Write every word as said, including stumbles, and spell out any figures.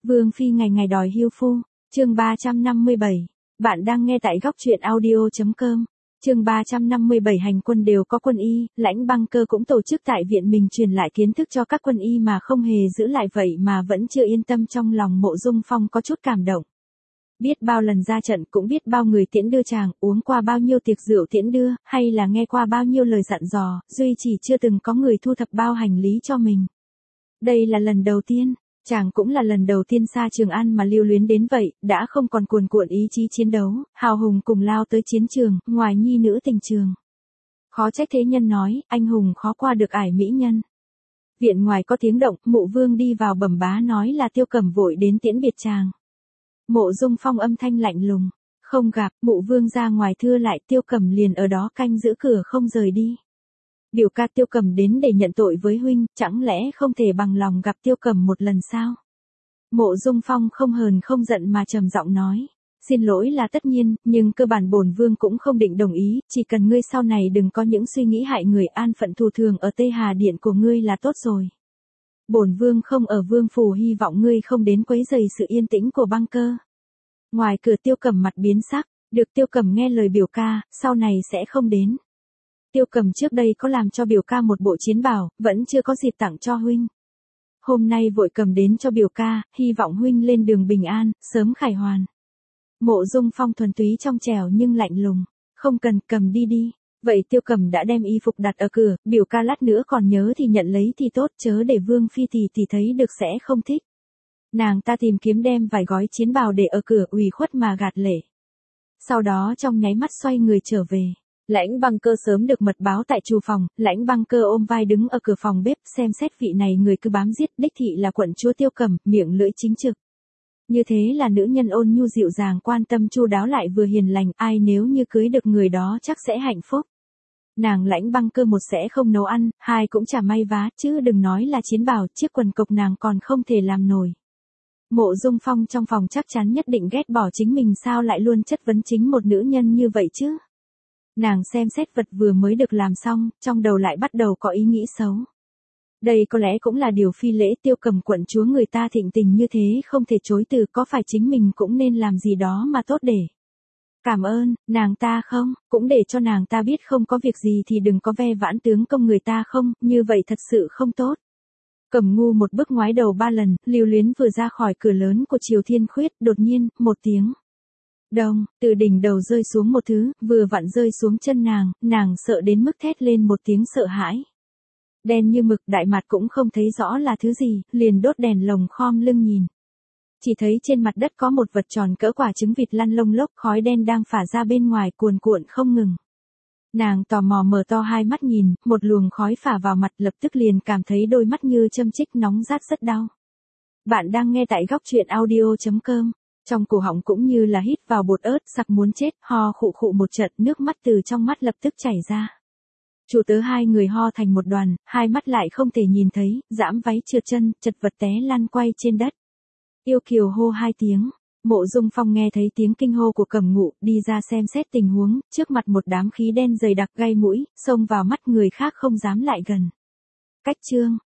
Vương phi ngày ngày đòi hưu phu, chương ba trăm năm mươi bảy. Bạn đang nghe tại góc truyện audio chấm com. Chương ba trăm năm mươi bảy hành quân đều có quân y, Lãnh Băng Cơ cũng tổ chức tại viện mình truyền lại kiến thức cho các quân y mà không hề giữ lại vậy mà vẫn chưa yên tâm, trong lòng Mộ Dung Phong có chút cảm động. Biết bao lần ra trận, cũng biết bao người tiễn đưa chàng, uống qua bao nhiêu tiệc rượu tiễn đưa, hay là nghe qua bao nhiêu lời dặn dò, duy chỉ chưa từng có người thu thập bao hành lý cho mình. Đây là lần đầu tiên. Chàng cũng là lần đầu tiên xa Trường An mà lưu luyến đến vậy, đã không còn cuồn cuộn ý chí chiến đấu, hào hùng cùng lao tới chiến trường, ngoài nhi nữ tình trường. Khó trách thế nhân nói, anh hùng khó qua được ải mỹ nhân. Viện ngoài có tiếng động, Mộ Vương đi vào bẩm bá nói là Tiêu Cẩm vội đến tiễn biệt chàng. Mộ Dung Phong âm thanh lạnh lùng, không gặp. Mộ Vương ra ngoài thưa lại, Tiêu Cẩm liền ở đó canh giữ cửa không rời đi. Biểu ca Tiêu Cẩm đến để nhận tội với huynh, chẳng lẽ không thể bằng lòng gặp Tiêu Cẩm một lần sao? Mộ Dung Phong không hờn không giận mà trầm giọng nói, xin lỗi là tất nhiên, nhưng cơ bản bổn vương cũng không định đồng ý, chỉ cần ngươi sau này đừng có những suy nghĩ hại người, an phận thù thường ở Tây Hà Điện của ngươi là tốt rồi. Bổn vương không ở vương phủ, hy vọng ngươi không đến quấy rầy sự yên tĩnh của Băng Cơ. Ngoài cửa Tiêu Cẩm mặt biến sắc, được Tiêu Cẩm nghe lời biểu ca, sau này sẽ không đến. Tiêu Cẩm trước đây có làm cho biểu ca một bộ chiến bào, vẫn chưa có dịp tặng cho huynh. Hôm nay vội cầm đến cho biểu ca, hy vọng huynh lên đường bình an, sớm khải hoàn. Mộ Dung Phong thuần túy trong trẻo nhưng lạnh lùng, không cần, cầm đi đi. Vậy Tiêu Cẩm đã đem y phục đặt ở cửa, biểu ca lát nữa còn nhớ thì nhận lấy thì tốt, chớ để Vương phi thì thì thấy được sẽ không thích. Nàng ta tìm kiếm đem vài gói chiến bào để ở cửa, ủy khuất mà gạt lệ. Sau đó trong nháy mắt xoay người trở về. Lãnh Băng Cơ sớm được mật báo tại trù phòng, Lãnh Băng Cơ ôm vai đứng ở cửa phòng bếp, xem xét vị này người cứ bám giết, đích thị là quận chúa Tiêu Cẩm, miệng lưỡi chính trực. Như thế là nữ nhân ôn nhu dịu dàng, quan tâm chu đáo lại vừa hiền lành, ai nếu như cưới được người đó chắc sẽ hạnh phúc. Nàng Lãnh Băng Cơ một sẽ không nấu ăn, hai cũng chả may vá, chứ đừng nói là chiến bào, chiếc quần cộc nàng còn không thể làm nổi. Mộ Dung Phong trong phòng chắc chắn nhất định ghét bỏ chính mình, sao lại luôn chất vấn chính một nữ nhân như vậy chứ? Nàng xem xét vật vừa mới được làm xong, trong đầu lại bắt đầu có ý nghĩ xấu. Đây có lẽ cũng là điều phi lễ, Tiêu Cẩm quận chúa người ta thịnh tình như thế không thể chối từ, có phải chính mình cũng nên làm gì đó mà tốt để cảm ơn nàng ta không, cũng để cho nàng ta biết không có việc gì thì đừng có ve vãn tướng công người ta không, như vậy thật sự không tốt. Cẩm ngu một bước ngoái đầu ba lần, lưu luyến vừa ra khỏi cửa lớn của Triều Thiên Khuyết, đột nhiên, một tiếng đông, từ đỉnh đầu rơi xuống một thứ, vừa vặn rơi xuống chân nàng, nàng sợ đến mức thét lên một tiếng sợ hãi. Đen như mực, đại mặt cũng không thấy rõ là thứ gì, liền đốt đèn lồng khom lưng nhìn. Chỉ thấy trên mặt đất có một vật tròn cỡ quả trứng vịt lăn lông lốc, khói đen đang phả ra bên ngoài cuồn cuộn không ngừng. Nàng tò mò mở to hai mắt nhìn, một luồng khói phả vào mặt, lập tức liền cảm thấy đôi mắt như châm chích nóng rát rất đau. Bạn đang nghe tại góc truyện audio chấm com. Trong cổ họng cũng như là hít vào bột ớt, sặc muốn chết, ho khụ khụ một trận, nước mắt từ trong mắt lập tức chảy ra. Chủ tớ hai người ho thành một đoàn, hai mắt lại không thể nhìn thấy, giãm váy trượt chân, chật vật té lăn quay trên đất. Yêu Kiều hô hai tiếng. Mộ Dung Phong nghe thấy tiếng kinh hô của Cẩm Ngụ, đi ra xem xét tình huống, trước mặt một đám khí đen dày đặc gây mũi, xông vào mắt, người khác không dám lại gần. Cách chương,